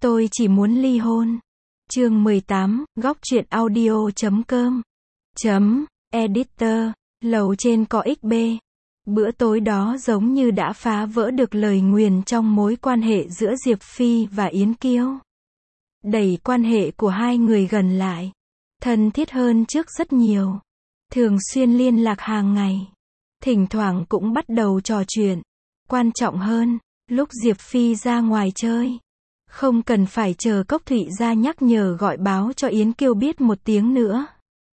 Tôi chỉ muốn ly hôn. Chương 18, góc truyện audio.com. Editor, lầu trên có XB. Bữa tối đó giống như đã phá vỡ được lời nguyền trong mối quan hệ giữa Diệp Phi và Yến Kiêu. Đẩy quan hệ của hai người gần lại, thân thiết hơn trước rất nhiều. Thường xuyên liên lạc hàng ngày. Thỉnh thoảng cũng bắt đầu trò chuyện. Quan trọng hơn, lúc Diệp Phi ra ngoài chơi, không cần phải chờ Cốc Thụy ra nhắc nhở gọi báo cho Yến Kiêu biết một tiếng nữa.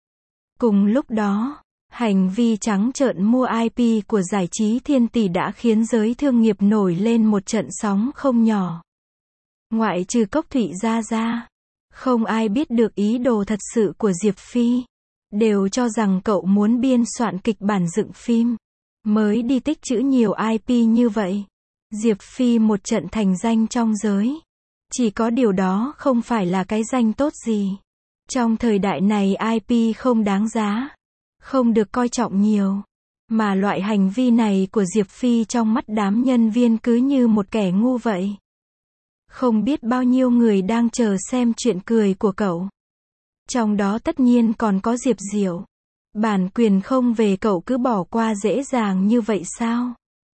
Cùng lúc đó, hành vi trắng trợn mua IP của giải trí Thiên Tỷ đã khiến giới thương nghiệp nổi lên một trận sóng không nhỏ. Ngoại trừ Cốc Thụy ra, không ai biết được ý đồ thật sự của Diệp Phi. Đều cho rằng cậu muốn biên soạn kịch bản dựng phim, mới đi tích trữ nhiều IP như vậy. Diệp Phi một trận thành danh trong giới. Chỉ có điều đó không phải là cái danh tốt gì. Trong thời đại này IP không đáng giá, không được coi trọng nhiều. Mà loại hành vi này của Diệp Phi trong mắt đám nhân viên cứ như một kẻ ngu vậy. Không biết bao nhiêu người đang chờ xem chuyện cười của cậu. Trong đó tất nhiên còn có Diệp Diệu. Bản quyền không về cậu cứ bỏ qua dễ dàng như vậy sao?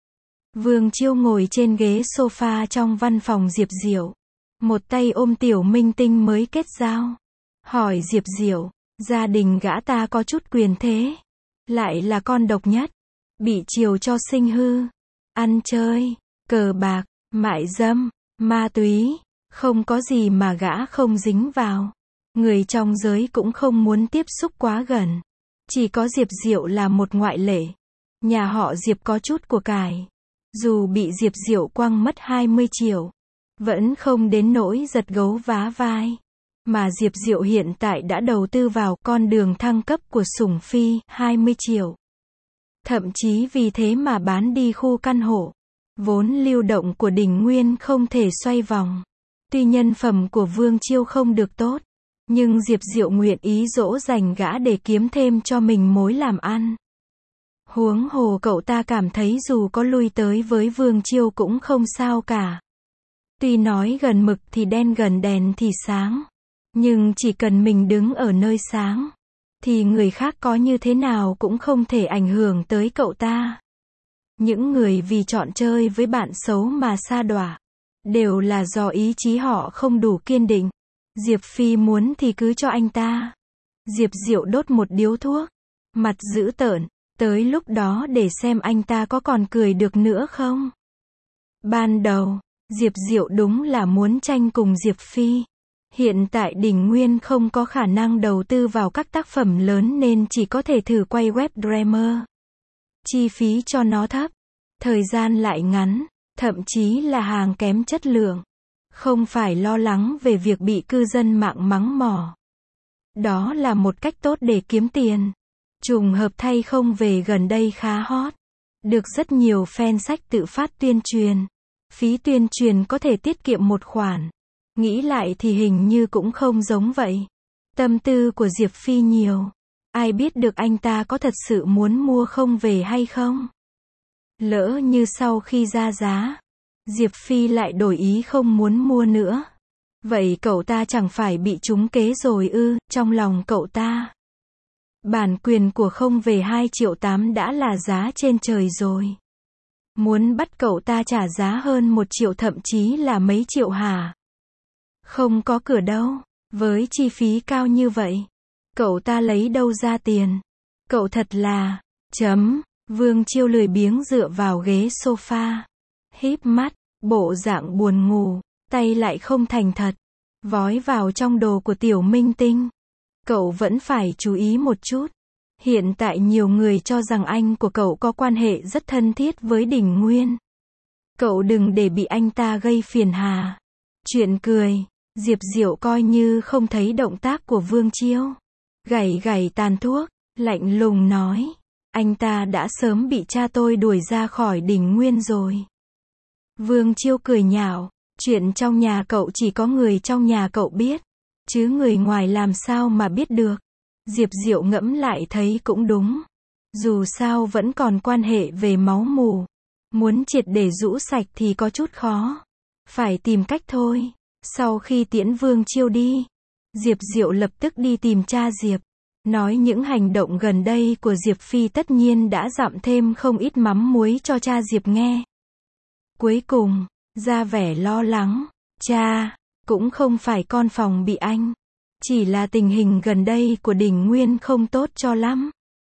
Vương Chiêu ngồi trên ghế sofa trong văn phòng Diệp Diệu. Một tay ôm tiểu minh tinh mới kết giao. Hỏi Diệp Diệu, gia đình gã ta có chút quyền thế. Lại là con độc nhất. Bị chiều cho sinh hư. Ăn chơi, cờ bạc, mại dâm, ma túy. Không có gì mà gã không dính vào. Người trong giới cũng không muốn tiếp xúc quá gần. Chỉ có Diệp Diệu là một ngoại lệ. Nhà họ Diệp có chút của cải. Dù bị Diệp Diệu quăng mất 20 triệu. Vẫn không đến nỗi giật gấu vá vai. Mà Diệp Diệu hiện tại đã đầu tư vào con đường thăng cấp của Sủng Phi, 20 triệu. Thậm chí vì thế mà bán đi khu căn hộ. Vốn lưu động của Đình Nguyên không thể xoay vòng. Tuy nhân phẩm của Vương Chiêu không được tốt, nhưng Diệp Diệu nguyện ý dỗ dành gã để kiếm thêm cho mình mối làm ăn. Huống hồ cậu ta cảm thấy dù có lui tới với Vương Chiêu cũng không sao cả. Tuy nói gần mực thì đen gần đèn thì sáng. Nhưng chỉ cần mình đứng ở nơi sáng, thì người khác có như thế nào cũng không thể ảnh hưởng tới cậu ta. Những người vì chọn chơi với bạn xấu mà sa đọa, đều là do ý chí họ không đủ kiên định. Diệp Phi muốn thì cứ cho anh ta. Diệp Diệu đốt một điếu thuốc, mặt dữ tợn, tới lúc đó để xem anh ta có còn cười được nữa không. Ban đầu, Diệp Diệu đúng là muốn tranh cùng Diệp Phi. Hiện tại Đình Nguyên không có khả năng đầu tư vào các tác phẩm lớn nên chỉ có thể thử quay web drama. Chi phí cho nó thấp, thời gian lại ngắn, thậm chí là hàng kém chất lượng. Không phải lo lắng về việc bị cư dân mạng mắng mỏ. Đó là một cách tốt để kiếm tiền. Trùng hợp thay không về gần đây khá hot. Được rất nhiều fan sách tự phát tuyên truyền. Phí tuyên truyền có thể tiết kiệm một khoản. Nghĩ lại thì hình như cũng không giống vậy. Tâm tư của Diệp Phi nhiều. Ai biết được anh ta có thật sự muốn mua không về hay không? Lỡ như sau khi ra giá, Diệp Phi lại đổi ý không muốn mua nữa. Vậy cậu ta chẳng phải bị trúng kế rồi ư? Trong lòng cậu ta, bản quyền của không về 2,8 triệu đã là giá trên trời rồi. Muốn bắt cậu ta trả giá hơn 1 triệu thậm chí là mấy triệu hả? Không có cửa đâu. Với chi phí cao như vậy, cậu ta lấy đâu ra tiền? Cậu thật là... Vương Chiêu lười biếng dựa vào ghế sofa. Híp mắt, bộ dạng buồn ngủ, tay lại không thành thật. Vói vào trong đồ của tiểu minh tinh. Cậu vẫn phải chú ý một chút. Hiện tại nhiều người cho rằng anh của cậu có quan hệ rất thân thiết với Đình Nguyên. Cậu đừng để bị anh ta gây phiền hà. Chuyện cười, Diệp Diệu coi như không thấy động tác của Vương Chiêu. Gảy gảy tàn thuốc, lạnh lùng nói. Anh ta đã sớm bị cha tôi đuổi ra khỏi Đình Nguyên rồi. Vương Chiêu cười nhạo. Chuyện trong nhà cậu chỉ có người trong nhà cậu biết. Chứ người ngoài làm sao mà biết được. Diệp Diệu ngẫm lại thấy cũng đúng. Dù sao vẫn còn quan hệ về máu mủ. Muốn triệt để rũ sạch thì có chút khó. Phải tìm cách thôi. Sau khi tiễn Vương Chiêu đi, Diệp Diệu lập tức đi tìm cha Diệp. Nói những hành động gần đây của Diệp Phi tất nhiên đã dặm thêm không ít mắm muối cho cha Diệp nghe. Cuối cùng, ra vẻ lo lắng, cha, cũng không phải con phòng bị anh. Chỉ là tình hình gần đây của Đình Nguyên không tốt cho lắm.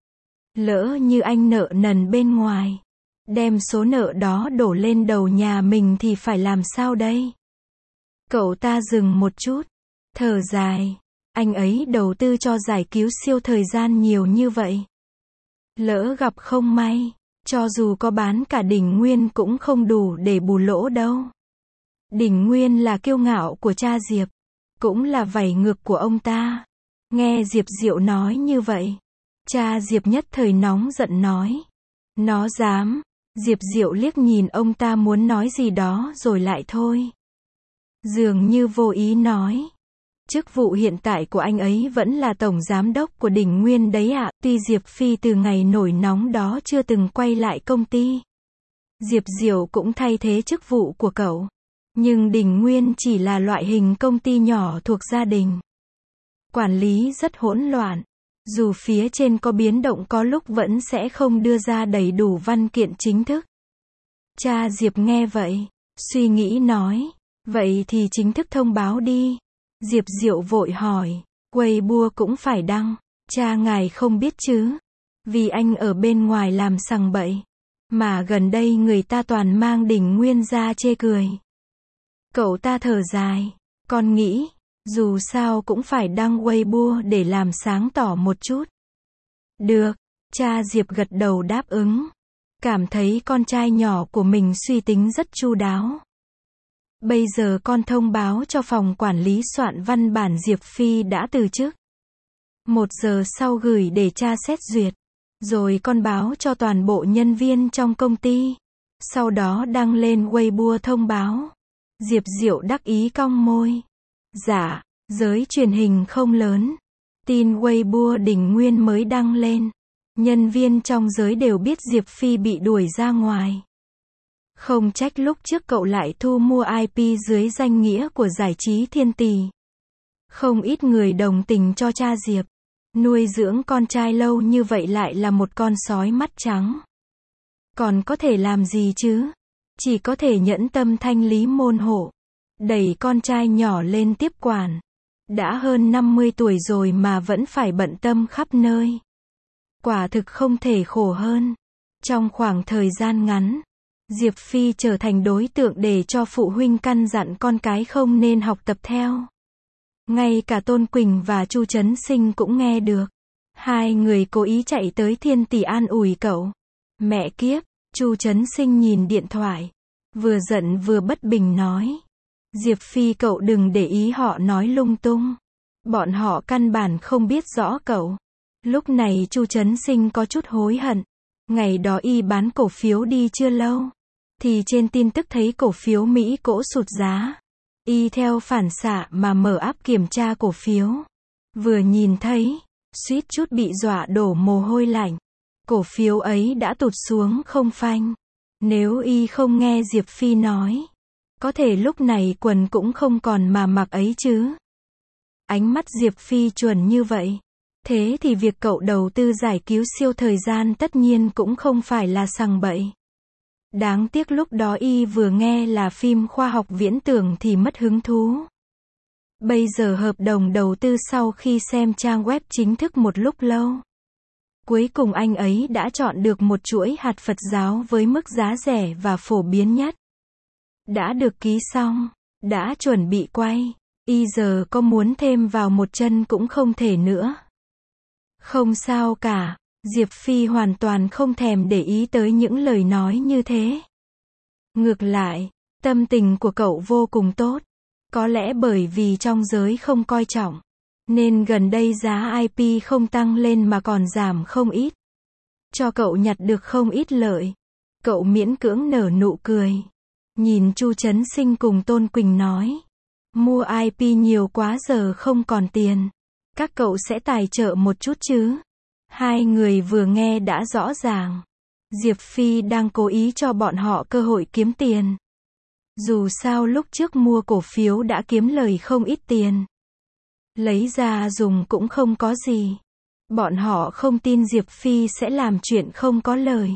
Lỡ như anh nợ nần bên ngoài, đem số nợ đó đổ lên đầu nhà mình thì phải làm sao đây? Cậu ta dừng một chút, thở dài. Anh ấy đầu tư cho giải cứu siêu thời gian nhiều như vậy. Lỡ gặp không may, cho dù có bán cả Đình Nguyên cũng không đủ để bù lỗ đâu. Đình Nguyên là kiêu ngạo của cha Diệp, cũng là vảy ngược của ông ta. Nghe Diệp Diệu nói như vậy, cha Diệp nhất thời nóng giận nói. Nó dám. Diệp Diệu liếc nhìn ông ta muốn nói gì đó rồi lại thôi. Dường như vô ý nói. Chức vụ hiện tại của anh ấy vẫn là tổng giám đốc của Đình Nguyên đấy ạ. Tuy Diệp Phi từ ngày nổi nóng đó chưa từng quay lại công ty. Diệp Diệu cũng thay thế chức vụ của cậu. Nhưng Đình Nguyên chỉ là loại hình công ty nhỏ thuộc gia đình. Quản lý rất hỗn loạn. Dù phía trên có biến động có lúc vẫn sẽ không đưa ra đầy đủ văn kiện chính thức. Cha Diệp nghe vậy, suy nghĩ nói. Vậy thì chính thức thông báo đi. Diệp Diệu vội hỏi. Weibo cũng phải đăng. Cha ngài không biết chứ. Vì anh ở bên ngoài làm sằng bậy. Mà gần đây người ta toàn mang Đình Nguyên ra chê cười. Cậu ta thở dài. Con nghĩ, dù sao cũng phải đăng Weibo để làm sáng tỏ một chút. Được, cha Diệp gật đầu đáp ứng. Cảm thấy con trai nhỏ của mình suy tính rất chu đáo. Bây giờ con thông báo cho phòng quản lý soạn văn bản Diệp Phi đã từ chức. 1 giờ sau gửi để cha xét duyệt. Rồi con báo cho toàn bộ nhân viên trong công ty. Sau đó đăng lên Weibo thông báo. Diệp Diệu đắc ý cong môi. Dạ, giới truyền hình không lớn. Tin Weibo Đình Nguyên mới đăng lên. Nhân viên trong giới đều biết Diệp Phi bị đuổi ra ngoài. Không trách lúc trước cậu lại thu mua IP dưới danh nghĩa của giải trí Thiên Tỷ. Không ít người đồng tình cho cha Diệp. Nuôi dưỡng con trai lâu như vậy lại là một con sói mắt trắng. Còn có thể làm gì chứ? Chỉ có thể nhẫn tâm thanh lý môn hộ. Đẩy con trai nhỏ lên tiếp quản. Đã hơn 50 tuổi rồi mà vẫn phải bận tâm khắp nơi. Quả thực không thể khổ hơn. Trong khoảng thời gian ngắn, Diệp Phi trở thành đối tượng để cho phụ huynh căn dặn con cái không nên học tập theo. Ngay cả Tôn Quỳnh và Chu Trấn Sinh cũng nghe được. Hai người cố ý chạy tới Thiên Tỷ an ủi cậu. Mẹ kiếp, Chu Trấn Sinh nhìn điện thoại. Vừa giận vừa bất bình nói. Diệp Phi cậu đừng để ý họ nói lung tung. Bọn họ căn bản không biết rõ cậu. Lúc này Chu Trấn Sinh có chút hối hận. Ngày đó y bán cổ phiếu đi chưa lâu. Thì trên tin tức thấy cổ phiếu Mỹ cỗ sụt giá. Y theo phản xạ mà mở app kiểm tra cổ phiếu. Vừa nhìn thấy, suýt chút bị dọa đổ mồ hôi lạnh. Cổ phiếu ấy đã tụt xuống không phanh. Nếu y không nghe Diệp Phi nói, có thể lúc này quần cũng không còn mà mặc ấy chứ. Ánh mắt Diệp Phi chuẩn như vậy. Thế thì việc cậu đầu tư giải cứu siêu thời gian tất nhiên cũng không phải là sằng bậy. Đáng tiếc lúc đó y vừa nghe là phim khoa học viễn tưởng thì mất hứng thú. Bây giờ hợp đồng đầu tư sau khi xem trang web chính thức một lúc lâu. Cuối cùng anh ấy đã chọn được một chuỗi hạt Phật giáo với mức giá rẻ và phổ biến nhất. Đã được ký xong, đã chuẩn bị quay, y giờ có muốn thêm vào một chân cũng không thể nữa. Không sao cả, Diệp Phi hoàn toàn không thèm để ý tới những lời nói như thế. Ngược lại, tâm tình của cậu vô cùng tốt. Có lẽ bởi vì trong giới không coi trọng, nên gần đây giá IP không tăng lên mà còn giảm không ít. Cho cậu nhặt được không ít lợi. Cậu miễn cưỡng nở nụ cười. Nhìn Chu Trấn Sinh cùng Tôn Quỳnh nói. Mua IP nhiều quá giờ không còn tiền. Các cậu sẽ tài trợ một chút chứ? Hai người vừa nghe đã rõ ràng. Diệp Phi đang cố ý cho bọn họ cơ hội kiếm tiền. Dù sao lúc trước mua cổ phiếu đã kiếm lời không ít tiền. Lấy ra dùng cũng không có gì. Bọn họ không tin Diệp Phi sẽ làm chuyện không có lời.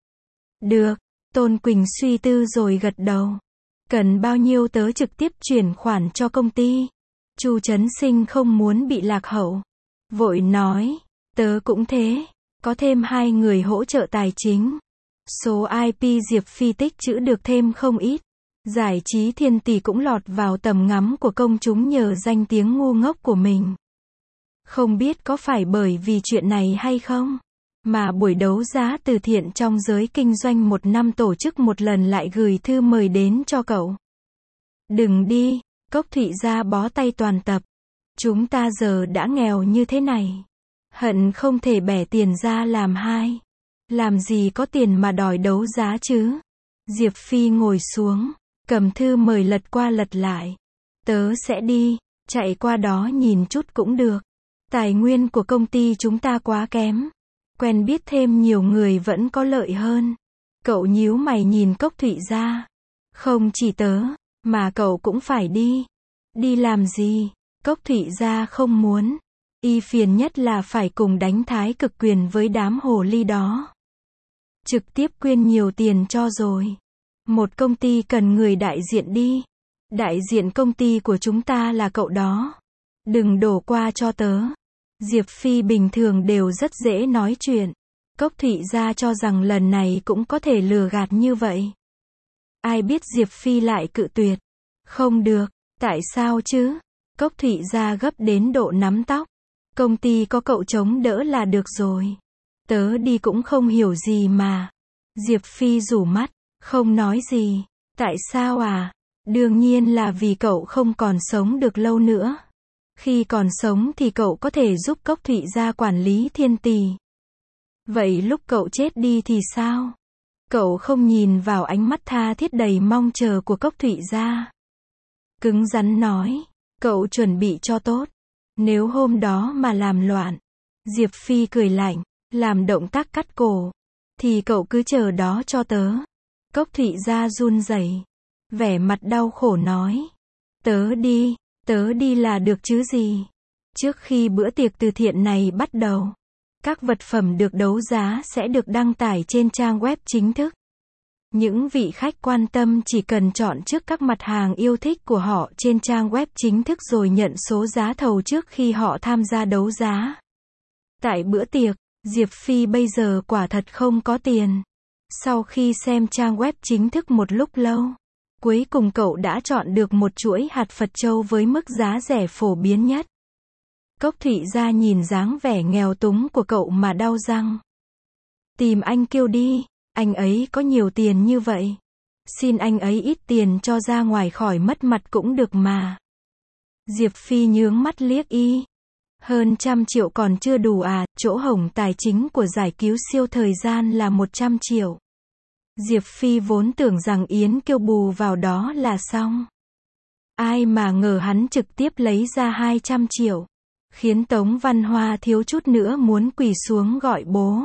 Được, Tôn Quỳnh suy tư rồi gật đầu. Cần bao nhiêu tớ trực tiếp chuyển khoản cho công ty. Chu Chấn Sinh không muốn bị lạc hậu. Vội nói, tớ cũng thế. Có thêm 2 người hỗ trợ tài chính. Số IP Diệp Phi tích trữ được thêm không ít. Giải trí thiên tỷ cũng lọt vào tầm ngắm của công chúng nhờ danh tiếng ngu ngốc của mình. Không biết có phải bởi vì chuyện này hay không, mà buổi đấu giá từ thiện trong giới kinh doanh 1 năm tổ chức một lần lại gửi thư mời đến cho cậu. Đừng đi, Cốc Thụy Gia bó tay toàn tập. Chúng ta giờ đã nghèo như thế này. Hận không thể bẻ tiền ra làm hai. Làm gì có tiền mà đòi đấu giá chứ. Diệp Phi ngồi xuống, cầm thư mời lật qua lật lại. Tớ sẽ đi, chạy qua đó nhìn chút cũng được. Tài nguyên của công ty chúng ta quá kém. Quen biết thêm nhiều người vẫn có lợi hơn. Cậu nhíu mày nhìn Cốc Thụy Gia. Không chỉ tớ, mà cậu cũng phải đi. Đi làm gì? Cốc Thụy Gia không muốn. Y phiền nhất là phải cùng đánh thái cực quyền với đám hồ ly đó. Trực tiếp quyên nhiều tiền cho rồi. Một công ty cần người đại diện đi. Đại diện công ty của chúng ta là cậu đó. Đừng đổ qua cho tớ. Diệp Phi bình thường đều rất dễ nói chuyện. Cốc Thụy Gia cho rằng lần này cũng có thể lừa gạt như vậy. Ai biết Diệp Phi lại cự tuyệt. Không được, tại sao chứ? Cốc Thụy Gia gấp đến độ nắm tóc. Công ty có cậu chống đỡ là được rồi. Tớ đi cũng không hiểu gì mà. Diệp Phi rủ mắt, không nói gì. Tại sao à? Đương nhiên là vì cậu không còn sống được lâu nữa. Khi còn sống thì cậu có thể giúp Cốc Thụy Gia quản lý thiên tỷ. Vậy lúc cậu chết đi thì sao? Cậu không nhìn vào ánh mắt tha thiết đầy mong chờ của Cốc Thụy Gia. Cứng rắn nói, cậu chuẩn bị cho tốt. Nếu hôm đó mà làm loạn, Diệp Phi cười lạnh, làm động tác cắt cổ, thì cậu cứ chờ đó cho tớ. Cốc Thụy Gia run rẩy, vẻ mặt đau khổ nói, tớ đi là được chứ gì. Trước khi bữa tiệc từ thiện này bắt đầu, các vật phẩm được đấu giá sẽ được đăng tải trên trang web chính thức. Những vị khách quan tâm chỉ cần chọn trước các mặt hàng yêu thích của họ trên trang web chính thức rồi nhận số giá thầu trước khi họ tham gia đấu giá. Tại bữa tiệc, Diệp Phi bây giờ quả thật không có tiền. Sau khi xem trang web chính thức một lúc lâu, cuối cùng cậu đã chọn được một chuỗi hạt Phật châu với mức giá rẻ phổ biến nhất. Cốc Thụy Gia nhìn dáng vẻ nghèo túng của cậu mà đau răng. Tìm anh Kiêu đi, anh ấy có nhiều tiền như vậy. Xin anh ấy ít tiền cho ra ngoài khỏi mất mặt cũng được mà. Diệp Phi nhướng mắt liếc y. Hơn 100 triệu còn chưa đủ à, chỗ hổng tài chính của giải cứu siêu thời gian là 100 triệu. Diệp Phi vốn tưởng rằng Yến Kiêu bù vào đó là xong. Ai mà ngờ hắn trực tiếp lấy ra 200 triệu. Khiến Tống Văn Hoa thiếu chút nữa muốn quỳ xuống gọi bố.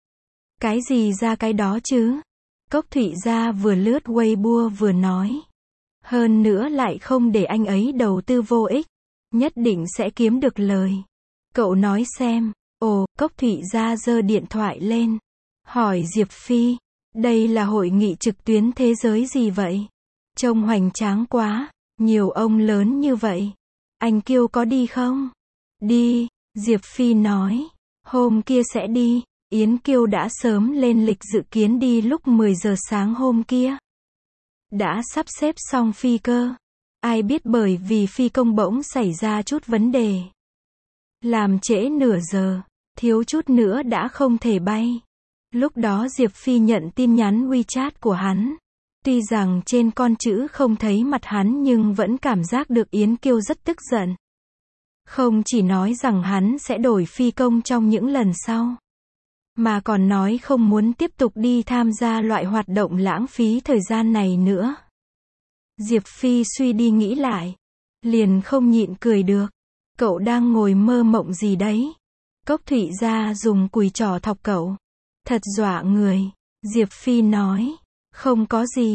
Cái gì ra cái đó chứ? Cốc Thụy Gia vừa lướt Weibo vừa nói. Hơn nữa lại không để anh ấy đầu tư vô ích. Nhất định sẽ kiếm được lời. Cậu nói xem. Ồ, Cốc Thụy Gia giơ điện thoại lên. Hỏi Diệp Phi. Đây là hội nghị trực tuyến thế giới gì vậy? Trông hoành tráng quá. Nhiều ông lớn như vậy. Anh Kiêu có đi không? Đi, Diệp Phi nói. Hôm kia sẽ đi. Yến Kiêu đã sớm lên lịch dự kiến đi lúc 10 giờ sáng hôm kia. Đã sắp xếp xong phi cơ. Ai biết bởi vì phi công bỗng xảy ra chút vấn đề. Làm trễ nửa giờ, thiếu chút nữa đã không thể bay. Lúc đó Diệp Phi nhận tin nhắn WeChat của hắn. Tuy rằng trên con chữ không thấy mặt hắn nhưng vẫn cảm giác được Yến Kiêu rất tức giận. Không chỉ nói rằng hắn sẽ đổi phi công trong những lần sau, mà còn nói không muốn tiếp tục đi tham gia loại hoạt động lãng phí thời gian này nữa. Diệp Phi suy đi nghĩ lại, liền không nhịn cười được. Cậu đang ngồi mơ mộng gì đấy? Cốc Thụy Gia dùng cùi trỏ thọc cậu. Thật dọa người. Diệp Phi nói, không có gì.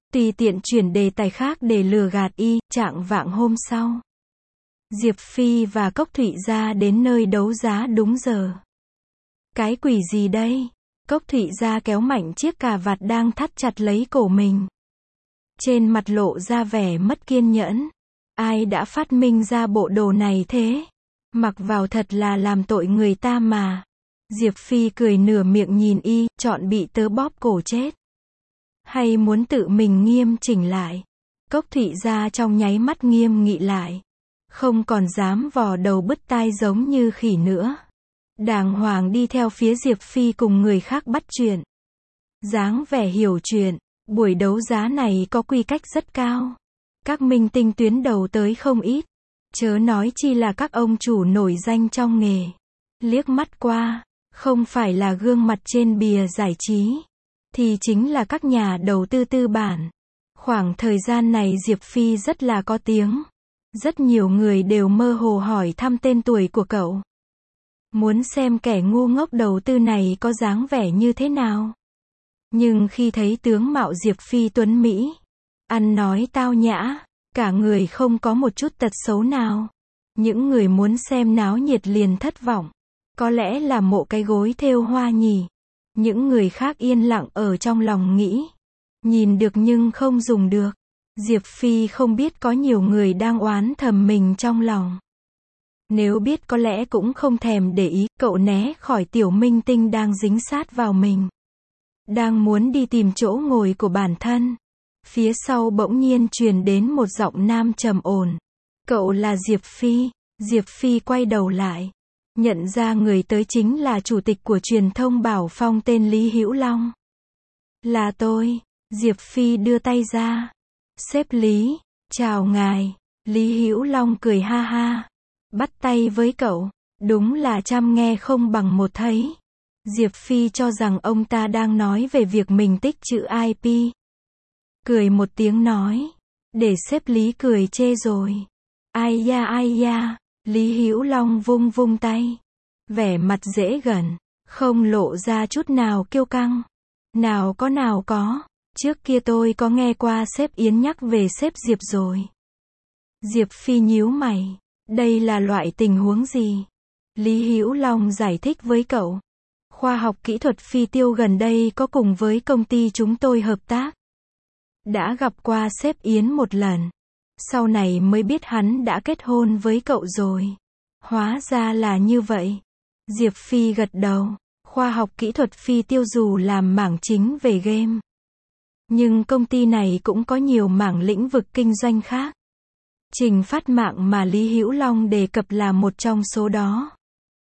tùy tiện chuyển đề tài khác để lừa gạt y. Chạng vạng hôm sau, Diệp Phi và Cốc Thụy Gia đến nơi đấu giá đúng giờ. Cái quỷ gì đây? Cốc Thụy Gia kéo mạnh chiếc cà vạt đang thắt chặt lấy cổ mình. Trên mặt lộ ra vẻ mất kiên nhẫn. Ai đã phát minh ra bộ đồ này thế? Mặc vào thật là làm tội người ta mà. Diệp Phi cười nửa miệng nhìn y, chọn bị tớ bóp cổ chết. Hay muốn tự mình nghiêm chỉnh lại? Cốc Thụy Gia trong nháy mắt nghiêm nghị lại. Không còn dám vò đầu bứt tai giống như khỉ nữa. Đàng hoàng đi theo phía Diệp Phi cùng người khác bắt chuyện. Dáng vẻ hiểu chuyện, buổi đấu giá này có quy cách rất cao. Các minh tinh tuyến đầu tới không ít. Chớ nói chi là các ông chủ nổi danh trong nghề. Liếc mắt qua, không phải là gương mặt trên bìa giải trí, thì chính là các nhà đầu tư tư bản. Khoảng thời gian này Diệp Phi rất là có tiếng. Rất nhiều người đều mơ hồ hỏi thăm tên tuổi của cậu. Muốn xem kẻ ngu ngốc đầu tư này có dáng vẻ như thế nào. Nhưng khi thấy tướng mạo Diệp Phi tuấn Mỹ, ăn nói tao nhã, cả người không có một chút tật xấu nào. Những người muốn xem náo nhiệt liền thất vọng. Có lẽ là mộ cái gối thêu hoa nhỉ. Những người khác yên lặng ở trong lòng nghĩ. Nhìn được nhưng không dùng được. Diệp Phi không biết có nhiều người đang oán thầm mình trong lòng. Nếu biết có lẽ cũng không thèm để ý, cậu né khỏi tiểu minh tinh đang dính sát vào mình. Đang muốn đi tìm chỗ ngồi của bản thân. Phía sau bỗng nhiên truyền đến một giọng nam trầm ổn. Cậu là Diệp Phi. Diệp Phi quay đầu lại. Nhận ra người tới chính là chủ tịch của truyền thông Bảo Phong tên Lý Hữu Long. Là tôi. Diệp Phi đưa tay ra. Sếp Lý, chào ngài. Lý Hữu Long cười ha ha. Bắt tay với cậu. Đúng là trăm nghe không bằng một thấy. Diệp Phi cho rằng ông ta đang nói về việc mình tích trữ IP. Cười một tiếng nói. Để sếp Lý cười chê rồi. Ai da, Lý Hữu Long vung vung tay. Vẻ mặt dễ gần, không lộ ra chút nào kiêu căng. Nào có. Trước kia tôi có nghe qua sếp Yến nhắc về sếp Diệp rồi. Diệp Phi nhíu mày. Đây là loại tình huống gì? Lý Hữu Long giải thích với cậu. Khoa học kỹ thuật phi tiêu gần đây có cùng với công ty chúng tôi hợp tác. Đã gặp qua sếp Yến một lần. Sau này mới biết hắn đã kết hôn với cậu rồi. Hóa ra là như vậy. Diệp Phi gật đầu. Khoa học kỹ thuật phi tiêu dù làm mảng chính về game. Nhưng công ty này cũng có nhiều mảng lĩnh vực kinh doanh khác. Trình phát mạng mà Lý Hữu Long đề cập là một trong số đó.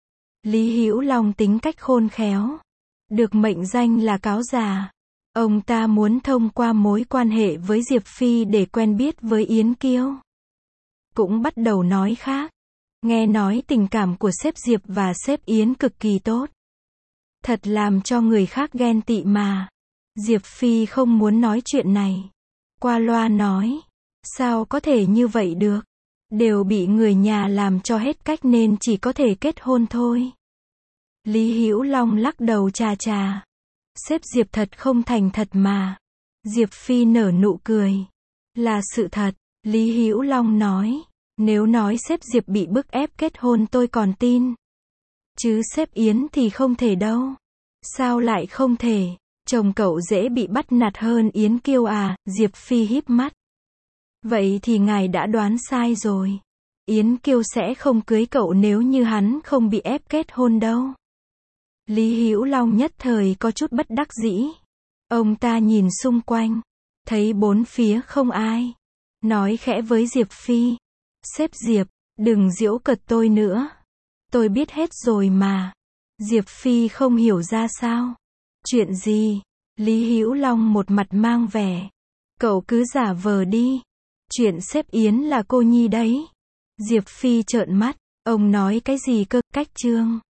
Lý Hữu Long tính cách khôn khéo. Được mệnh danh là cáo già. Ông ta muốn thông qua mối quan hệ với Diệp Phi để quen biết với Yến Kiêu. Cũng bắt đầu nói khác. Nghe nói tình cảm của sếp Diệp và sếp Yến cực kỳ tốt. Thật làm cho người khác ghen tị mà. Diệp Phi không muốn nói chuyện này. Qua loa nói. Sao có thể như vậy được? Đều bị người nhà làm cho hết cách nên chỉ có thể kết hôn thôi. Lý Hữu Long lắc đầu chà. Sếp Diệp thật không thành thật mà. Diệp Phi nở nụ cười. Là sự thật, Lý Hữu Long nói. Nếu nói sếp Diệp bị bức ép kết hôn tôi còn tin. Chứ sếp Yến thì không thể đâu. Sao lại không thể? Chồng cậu dễ bị bắt nạt hơn Yến Kiêu à? Diệp Phi híp mắt. Vậy thì ngài đã đoán sai rồi. Yến Kiêu sẽ không cưới cậu nếu như hắn không bị ép kết hôn đâu. Lý Hữu Long nhất thời có chút bất đắc dĩ. Ông ta nhìn xung quanh. Thấy bốn phía không ai. Nói khẽ với Diệp Phi. Sếp Diệp, đừng giễu cợt tôi nữa. Tôi biết hết rồi mà. Diệp Phi không hiểu ra sao. Chuyện gì? Lý Hữu Long một mặt mang vẻ. Cậu cứ giả vờ đi. Chuyện sếp Yến là cô nhi đấy. Diệp Phi trợn mắt. Ông nói cái gì cơ? Cách chương